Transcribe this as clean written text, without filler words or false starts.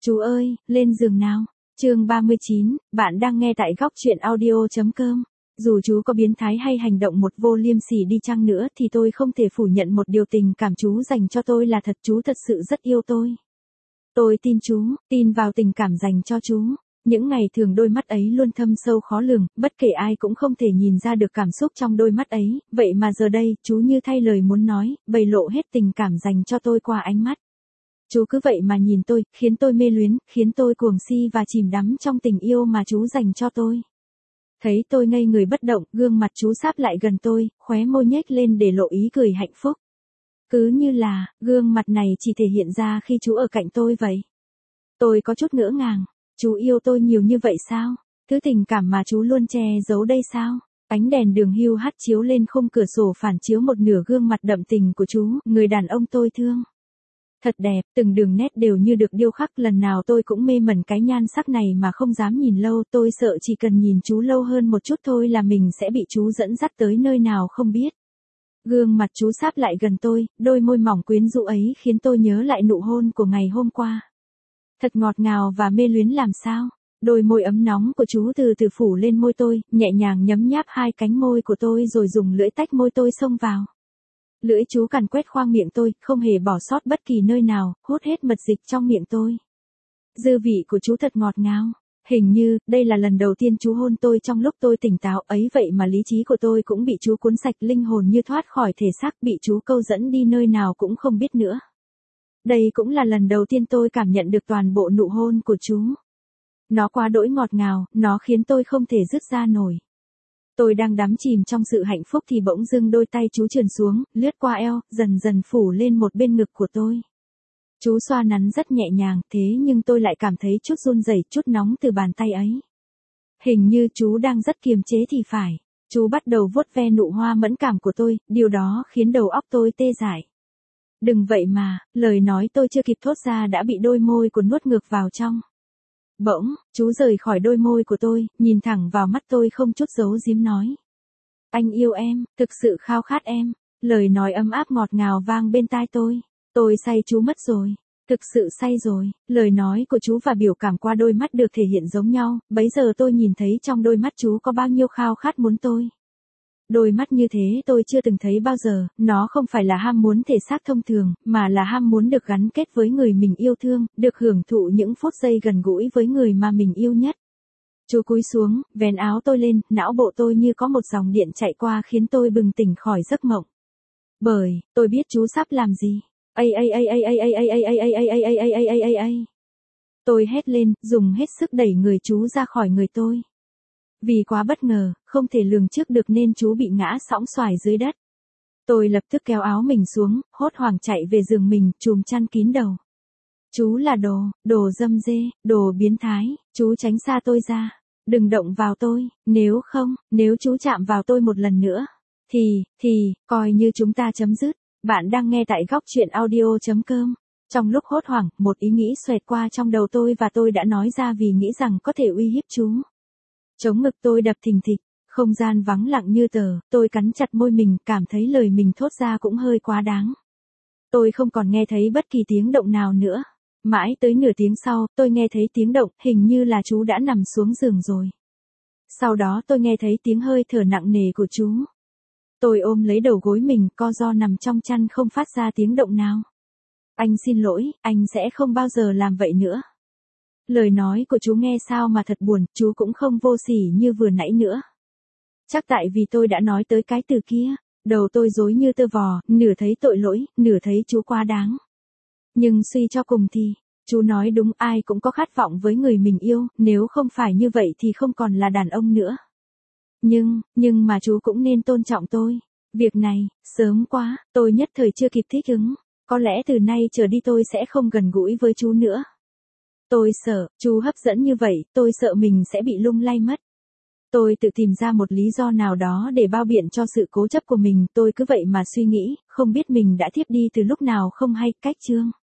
Chú ơi, lên giường nào. Chương 39, bạn đang nghe tại góc truyện audio.com. Dù chú có biến thái hay hành động một vô liêm sỉ đi chăng nữa thì tôi không thể phủ nhận một điều, tình cảm chú dành cho tôi là thật, chú thật sự rất yêu tôi. Tôi tin chú, tin vào tình cảm dành cho chú. Những ngày thường đôi mắt ấy luôn thâm sâu khó lường, bất kể ai cũng không thể nhìn ra được cảm xúc trong đôi mắt ấy, vậy mà giờ đây, chú như thay lời muốn nói, bày lộ hết tình cảm dành cho tôi qua ánh mắt. Chú cứ vậy mà nhìn tôi, khiến tôi mê luyến, khiến tôi cuồng si và chìm đắm trong tình yêu mà chú dành cho tôi. Thấy tôi ngây người bất động, gương mặt chú sáp lại gần tôi, khóe môi nhếch lên để lộ ý cười hạnh phúc. Cứ như là, gương mặt này chỉ thể hiện ra khi chú ở cạnh tôi vậy. Tôi có chút ngỡ ngàng, chú yêu tôi nhiều như vậy sao? Thứ tình cảm mà chú luôn che giấu đây sao? Ánh đèn đường hưu hắt chiếu lên khung cửa sổ phản chiếu một nửa gương mặt đậm tình của chú, người đàn ông tôi thương. Thật đẹp, từng đường nét đều như được điêu khắc, lần nào tôi cũng mê mẩn cái nhan sắc này mà không dám nhìn lâu, tôi sợ chỉ cần nhìn chú lâu hơn một chút thôi là mình sẽ bị chú dẫn dắt tới nơi nào không biết. Gương mặt chú sáp lại gần tôi, đôi môi mỏng quyến rũ ấy khiến tôi nhớ lại nụ hôn của ngày hôm qua. Thật ngọt ngào và mê luyến làm sao. Đôi môi ấm nóng của chú từ từ phủ lên môi tôi, nhẹ nhàng nhấm nháp hai cánh môi của tôi rồi dùng lưỡi tách môi tôi xông vào. Lưỡi chú càn quét khoang miệng tôi, không hề bỏ sót bất kỳ nơi nào, hút hết mật dịch trong miệng tôi. Dư vị của chú thật ngọt ngào. Hình như, đây là lần đầu tiên chú hôn tôi trong lúc tôi tỉnh táo ấy, vậy mà lý trí của tôi cũng bị chú cuốn sạch, linh hồn như thoát khỏi thể xác, bị chú câu dẫn đi nơi nào cũng không biết nữa. Đây cũng là lần đầu tiên tôi cảm nhận được toàn bộ nụ hôn của chú. Nó quá đỗi ngọt ngào, nó khiến tôi không thể dứt ra nổi. Tôi đang đắm chìm trong sự hạnh phúc thì bỗng dưng đôi tay chú trườn xuống, lướt qua eo, dần dần phủ lên một bên ngực của tôi. Chú xoa nắn rất nhẹ nhàng, thế nhưng tôi lại cảm thấy chút run rẩy, chút nóng từ bàn tay ấy. Hình như chú đang rất kiềm chế thì phải. Chú bắt đầu vuốt ve nụ hoa mẫn cảm của tôi, điều đó khiến đầu óc tôi tê dại. Đừng vậy mà, lời nói tôi chưa kịp thốt ra đã bị đôi môi của nuốt ngược vào trong. Bỗng, chú rời khỏi đôi môi của tôi, nhìn thẳng vào mắt tôi không chút giấu giếm nói. Anh yêu em, thực sự khao khát em. Lời nói ấm áp ngọt ngào vang bên tai tôi. Tôi say chú mất rồi. Thực sự say rồi. Lời nói của chú và biểu cảm qua đôi mắt được thể hiện giống nhau. Bấy giờ tôi nhìn thấy trong đôi mắt chú có bao nhiêu khao khát muốn tôi. Đôi mắt như thế tôi chưa từng thấy bao giờ, nó không phải là ham muốn thể xác thông thường, mà là ham muốn được gắn kết với người mình yêu thương, được hưởng thụ những phút giây gần gũi với người mà mình yêu nhất. Chú cúi xuống, vén áo tôi lên, não bộ tôi như có một dòng điện chạy qua khiến tôi bừng tỉnh khỏi giấc mộng. Bởi, tôi biết chú sắp làm gì. Tôi hét lên, dùng hết sức đẩy người chú ra khỏi người tôi. Vì quá bất ngờ, không thể lường trước được nên chú bị ngã sõng xoài dưới đất. Tôi lập tức kéo áo mình xuống, hốt hoảng chạy về giường mình, chùm chăn kín đầu. Chú là đồ dâm dê, đồ biến thái, chú tránh xa tôi ra. Đừng động vào tôi, nếu chú chạm vào tôi một lần nữa, thì, coi như chúng ta chấm dứt. Bạn đang nghe tại góc truyện audio.com. Trong lúc hốt hoảng, một ý nghĩ xoẹt qua trong đầu tôi và tôi đã nói ra vì nghĩ rằng có thể uy hiếp chú. Chống ngực tôi đập thình thịch, không gian vắng lặng như tờ, tôi cắn chặt môi mình, cảm thấy lời mình thốt ra cũng hơi quá đáng. Tôi không còn nghe thấy bất kỳ tiếng động nào nữa. Mãi tới nửa tiếng sau, tôi nghe thấy tiếng động, hình như là chú đã nằm xuống giường rồi. Sau đó tôi nghe thấy tiếng hơi thở nặng nề của chú. Tôi ôm lấy đầu gối mình, co ro nằm trong chăn không phát ra tiếng động nào. Anh xin lỗi, anh sẽ không bao giờ làm vậy nữa. Lời nói của chú nghe sao mà thật buồn, chú cũng không vô sỉ như vừa nãy nữa. Chắc tại vì tôi đã nói tới cái từ kia, đầu tôi rối như tơ vò, nửa thấy tội lỗi, nửa thấy chú quá đáng. Nhưng suy cho cùng thì, chú nói đúng, ai cũng có khát vọng với người mình yêu, nếu không phải như vậy thì không còn là đàn ông nữa. Nhưng mà chú cũng nên tôn trọng tôi. Việc này, sớm quá, tôi nhất thời chưa kịp thích ứng. Có lẽ từ nay trở đi tôi sẽ không gần gũi với chú nữa. Tôi sợ, chú hấp dẫn như vậy, tôi sợ mình sẽ bị lung lay mất. Tôi tự tìm ra một lý do nào đó để bao biện cho sự cố chấp của mình, tôi cứ vậy mà suy nghĩ, không biết mình đã thiếp đi từ lúc nào không hay. Cách chương